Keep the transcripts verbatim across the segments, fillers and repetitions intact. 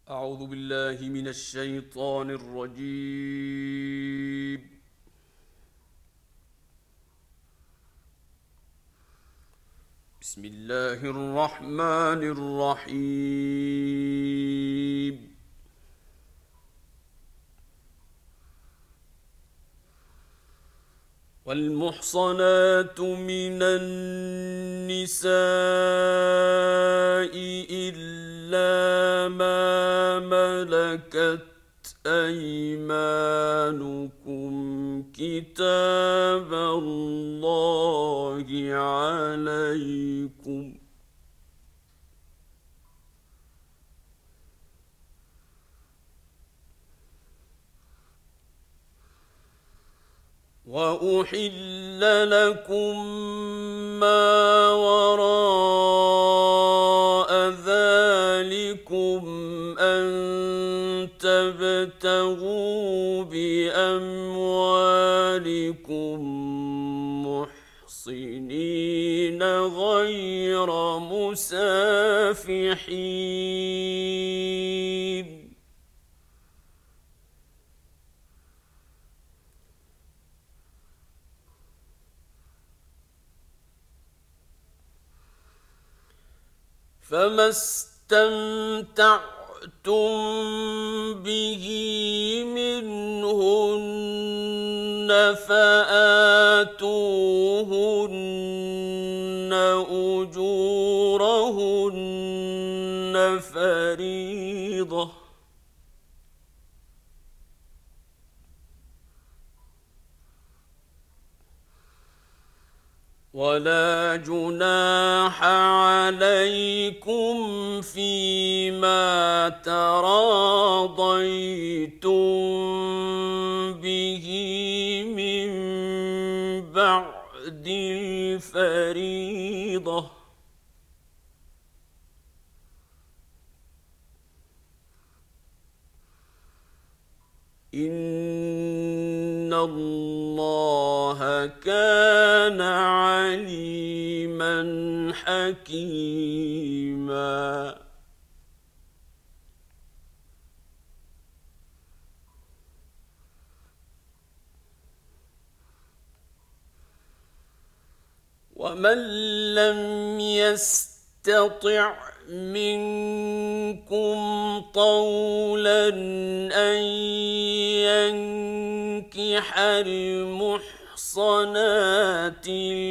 أعوذ بالله من الشيطان الرجيم. بسم الله الرحمن الرحيم. والمحصنات من النساء إلا ما ملكت أيمانكم كتاب الله عليكم. وأحل لكم ما وراء ذلكم أن تبتغوا بأموالكم محصنين غير مسافحين. فما استمتعتم به منهن فآتوهن أجورهن فريضة. ولا جناح عليكم فيما تراضيتم به من بعد الفريضة. إن الله كان عليما حكيما. ومن لم يستطع منكم طولا أن ينكح المحصنات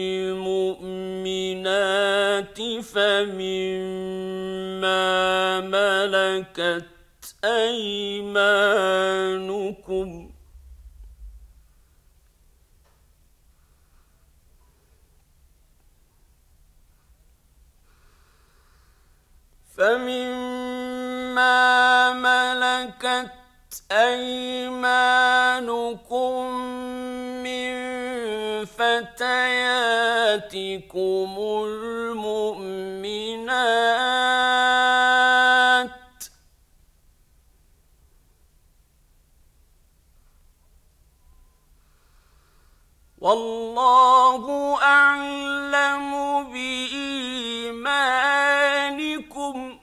المؤمنات فمما ملكت أيمانكم فمما ملكت أيمانكم من فتياتكم المؤمنات والله أعلم بإيمانكم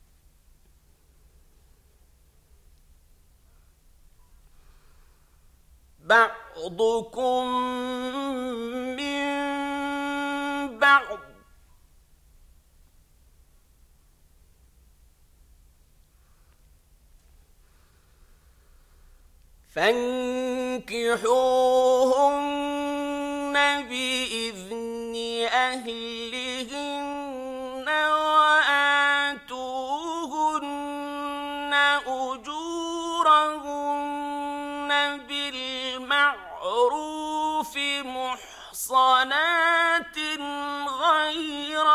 بعضكم من بعض فانكحوهن بإذن أهلهن وآتوهن أجورهن بالمعروف محصنات غير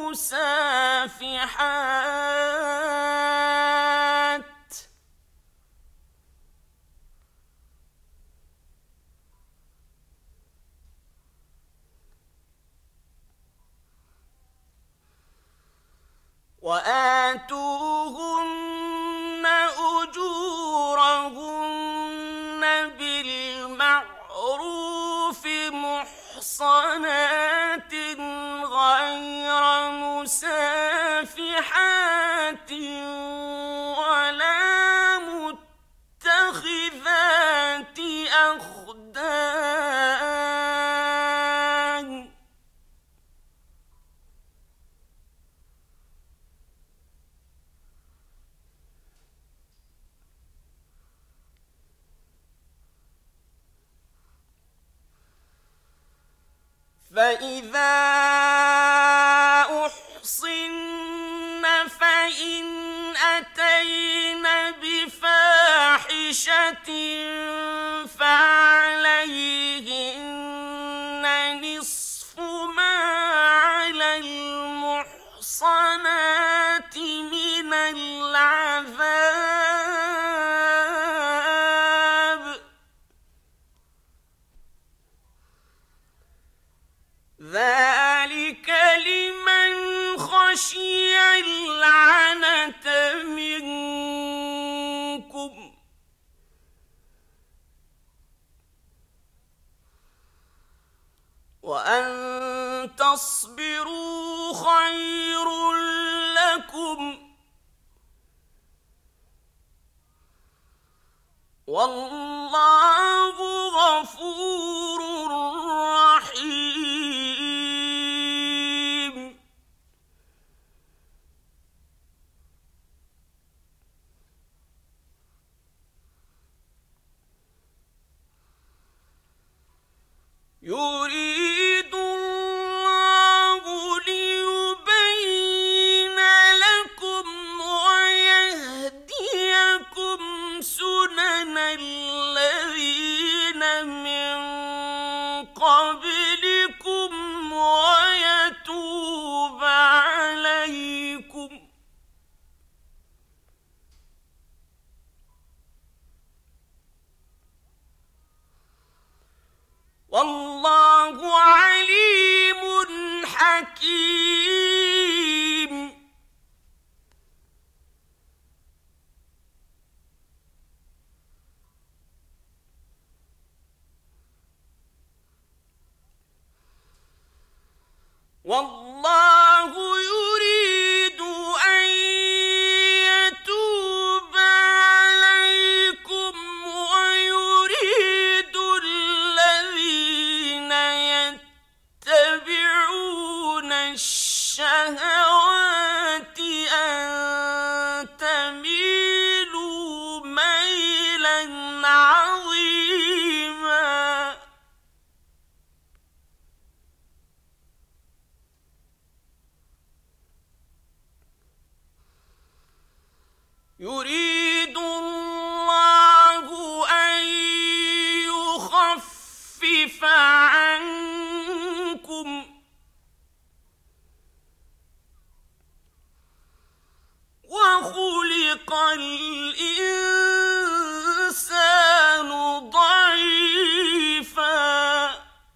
مسافحات وآتوهن أجورهن بالمعروف محصنات غير مسافحات ولا فإذا أحصن فإن أتين بفاحشة فعليهن نصف ما على المحصنات من العذاب، ذلك لمن خشي العنة منكم، وأن تصبروا خير لكم، والله غفور رحيم. يريد الله ليبين لكم ويهديكم سنن الذين من قبلكم ويتوب عليكم، والله عليم حكيم. والله يريد أن يتوب عليكم ويريد الذين يتبعون الشهوات أن تميلوا ميلا عظيما. يريد الله أن يخفف عنكم وخلق الإنسان ضعيفا.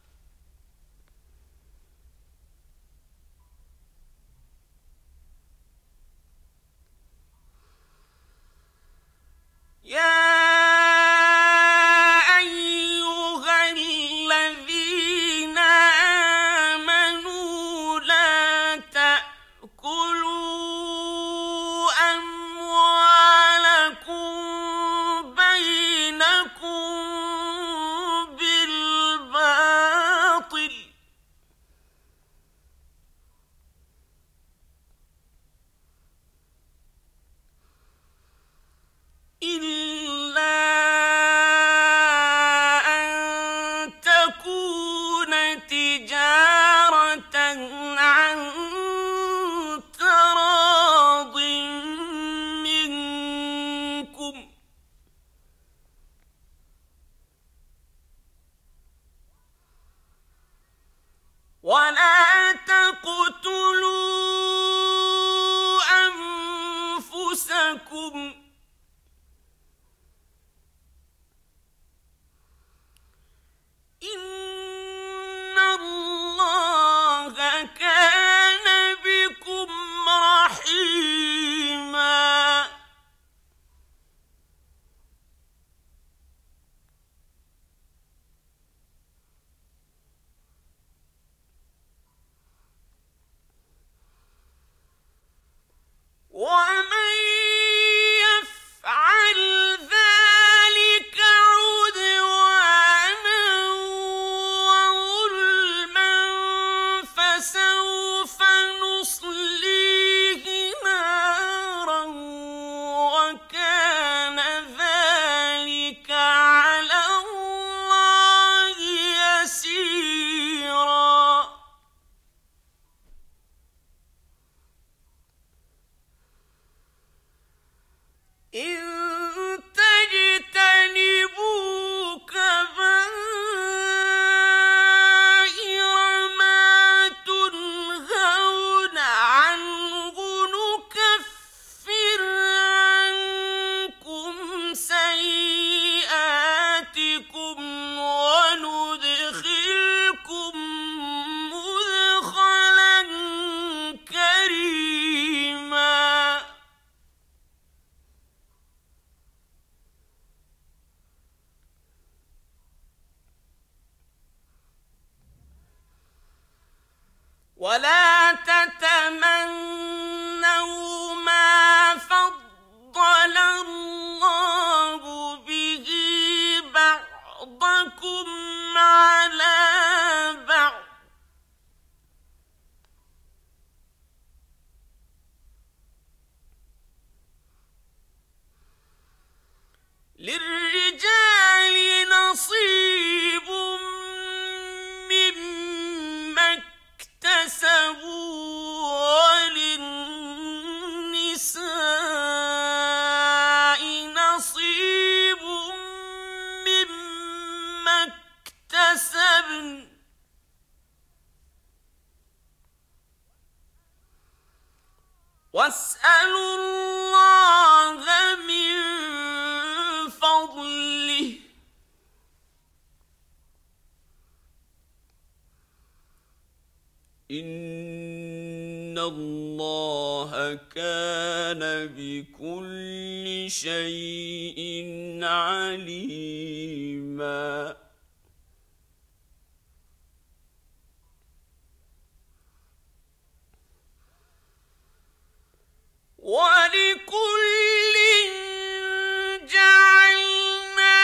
يا أيها الذين آمنوا لا تأكلوا أموالكم بينكم بالباطل إلا أن تكون تجارة عن تراض منكم، ولا تقتلوا أنفسكم، إن الله كان بكم رحيما. ومن ولا تتمنوا ما فضل الله به بعضكم على بعض للرجال نصيب مما اكتسبوا وللنساء نصيب مما اكتسبن واسألوا الله من فضله إن الله كان بكل شيء عليما ولكل جعلنا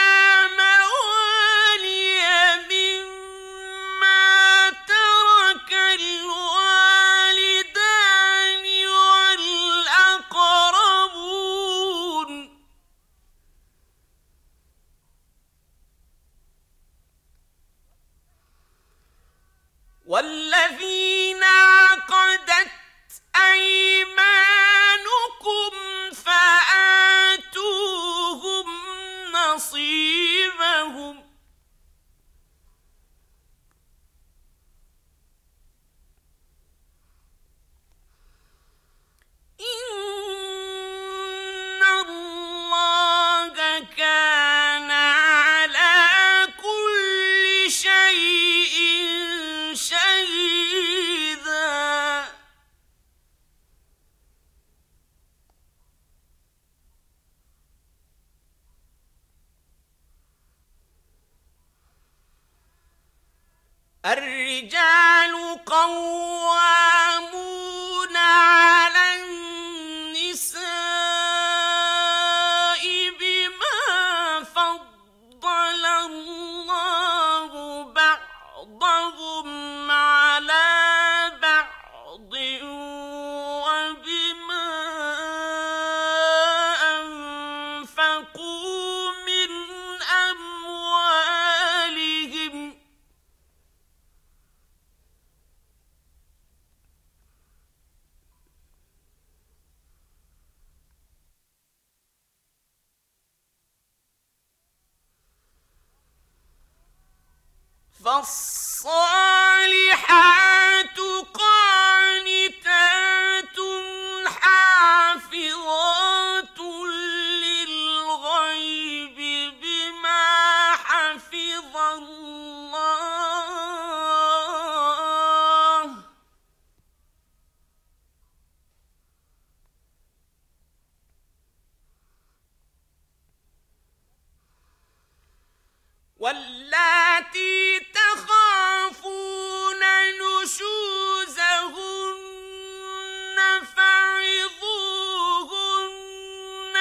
موالي مما ترك الوالدان والأقربون والذين عقدت أيمانكم فآتوهم نصيبهم إن الله كان على كل شيء شهيدا الرجال قوامون على النساء بما فضل الله بعضهم على بعض وبما أنفقوا من أموالهم فالصالحات قانتات حافظات للغيب بما حفظ الله واللاتي تخافون نشوزهن فعظوهن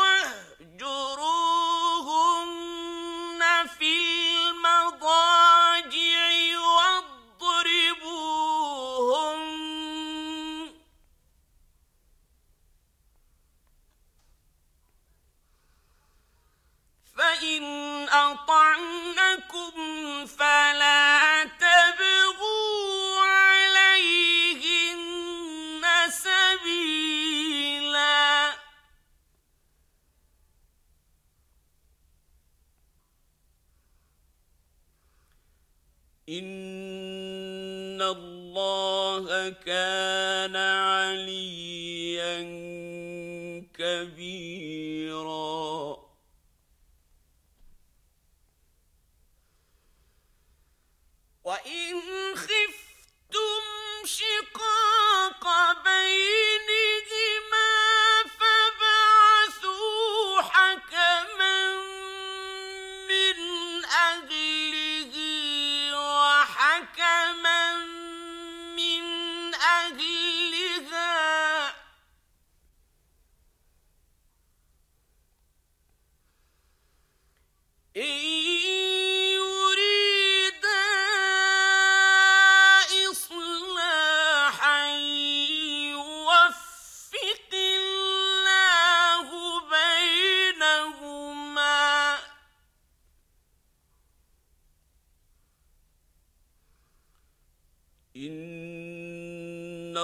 واهجروهن في المضاجع واضربوهن فإن أطعنكم فلا تبغوا عليهن سبيلا إن الله كان عليا كبيرا وإن خفتم شقاق بينهما فابعثوا حكما من أهله وحكما من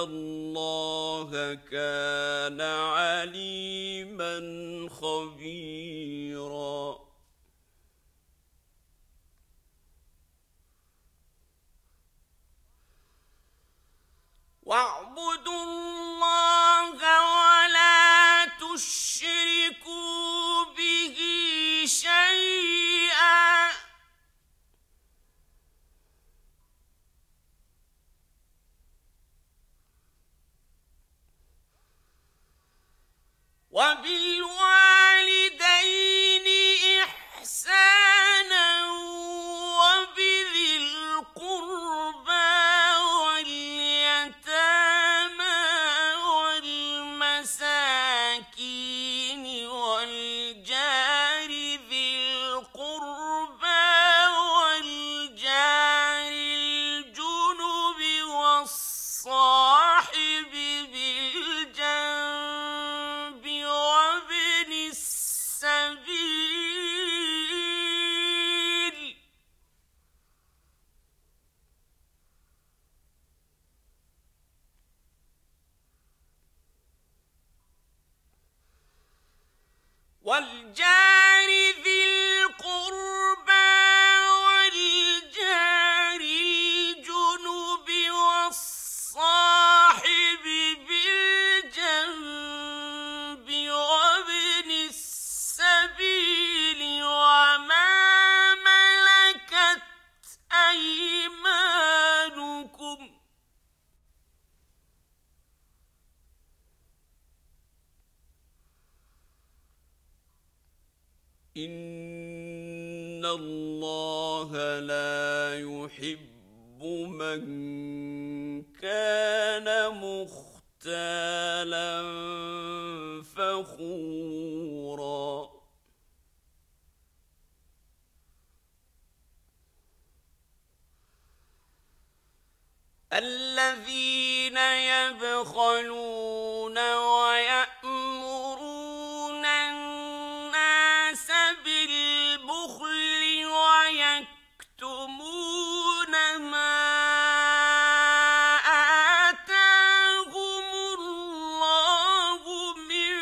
الله كان عليما خبيرا واعبدوا الله ولا تشركوا به شيئا وبالوالدين إحسانا وبذي القربى واليتامى والمساكين والجار ذي القربى والجار الجنب والصاحب بالجنب وابن السبيل والجار ذي القربى والجار الجنب والصاحب بالجنب وابن السبيل وما ملكت أيمانكم إن الله لا يحب من كان مختالا فخورا الذين يبخلون ويأمرون الناس بالبخل ويكتمون ما آتاهم الله من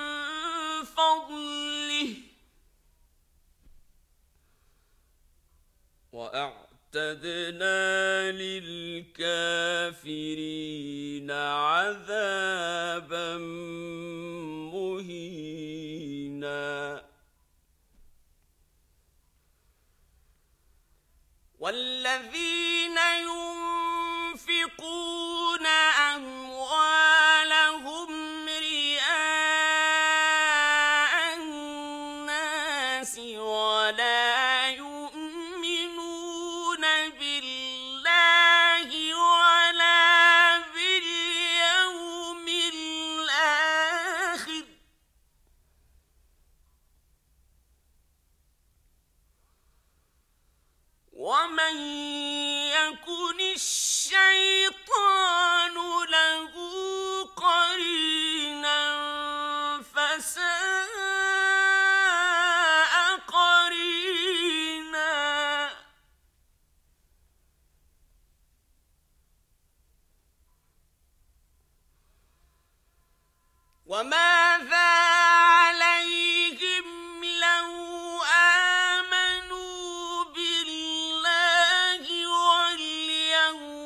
فضله وأعتدنا للكافرين عذابا مهينا والذين ينفقون أموالهم رئاء الناس ولا يؤمنون بالله ولا باليوم الآخر ومن يكن الشيطان له قرينا فساء قرينا وماذا عليهم لو آمنوا بالله واليوم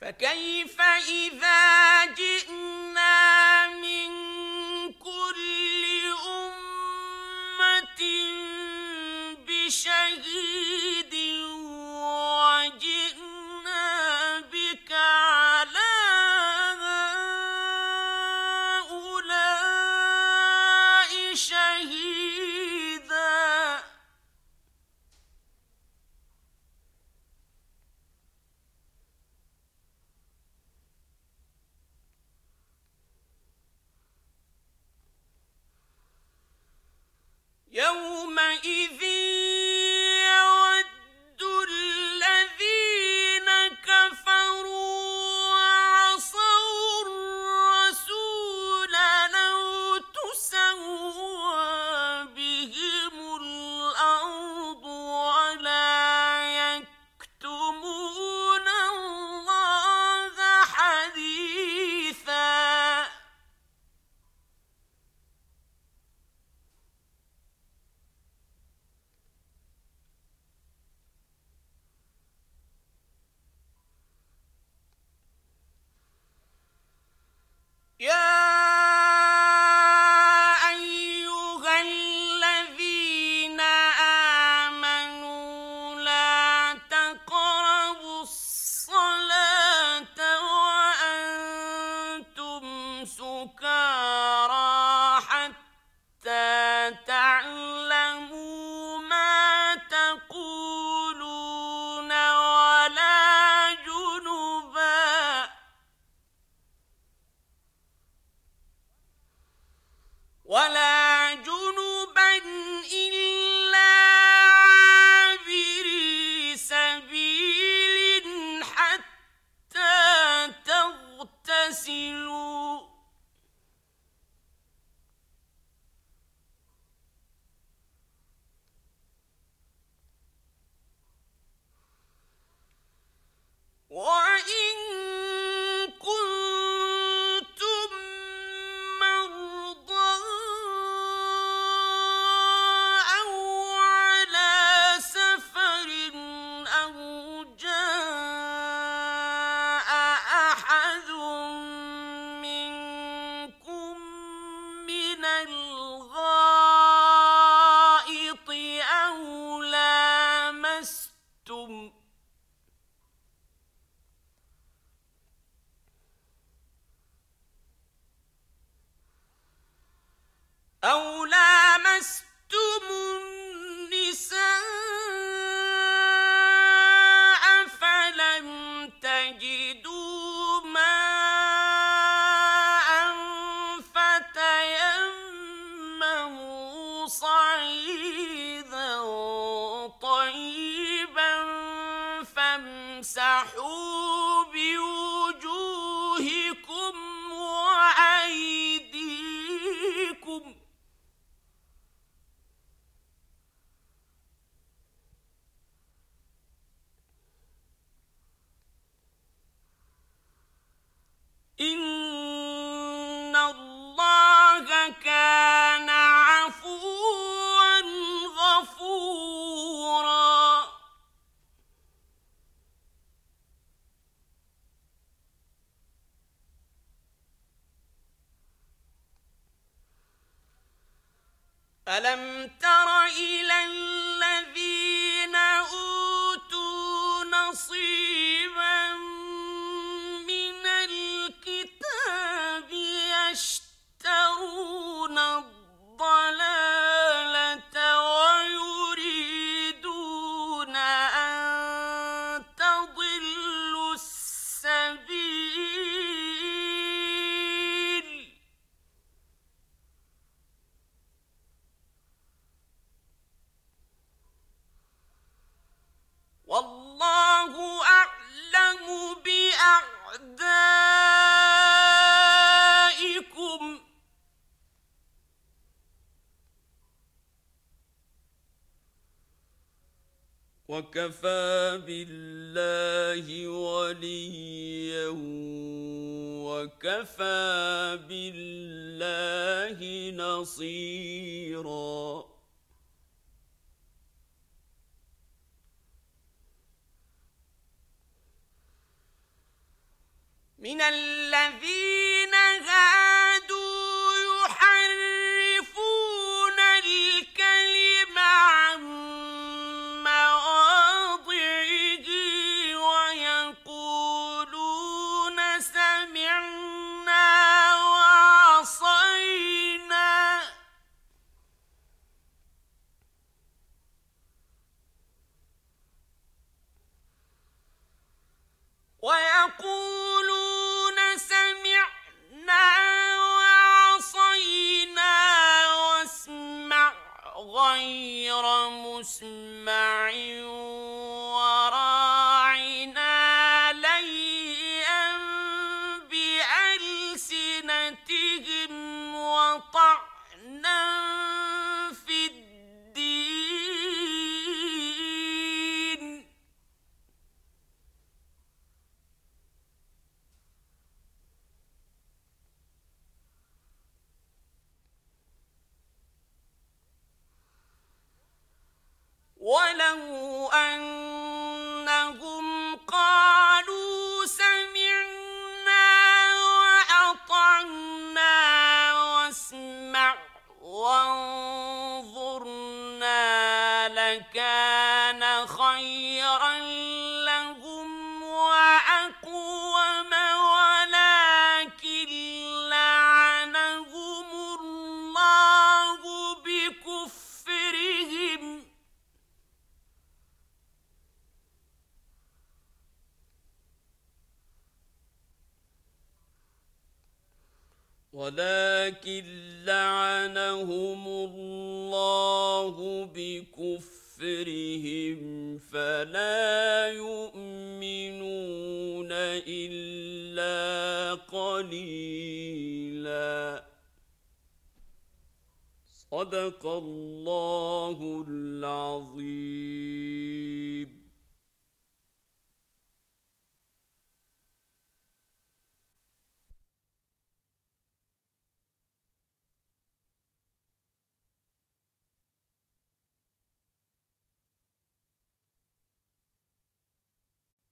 فكيف إذا جئنا من كل أمة بشهيد وجئنا بك على هؤلاء شهيدا يومئذ يود الذين كفروا وعصوا الرسول لو تسوى بهم الأرض ولا يكتمون الله حديثا يا أيها الذين آمنوا لا تقربوا الصلاة وأنتم سكارى حتى تعلموا ما تقولون ولا جنبا ولا جنبا إلا عابري سبيل حتى تغتسلوا وإن كنتم مرضى أو على سفر أو جاء أحد منكم من الغائط أو لامستم أو لامستم النساء فلم تجدوا ماء فتيمموا صعيدا طيبا فامسحوا بوجوهكم وأيديكم إن الله كان عفوا غفورا ألم تر إلى الذين أوتوا نصيبا من الكتاب يشترون الضلالة ويريدون أن تضلوا السبيل والله أعلم بأعدائكم وكفى بالله وليا وكفى بالله نصيرا من الذين هادوا يحرفون الكلم عن مواضعه ويقولون سمعنا وعصينا ويقولون سمعنا وعصينا واسمع غير مسمع وراعنا ليا بألسنتهم وطعنا في الدين ولو أنهم قالوا سمعنا وأطعنا واسمع وانظرنا لكان خيرا لهم وأقوم ولكن لعنهم الله بكفرهم ولكن لعنهم الله بكفرهم فلا يؤمنون إلا قليلا. صدق الله العظيم.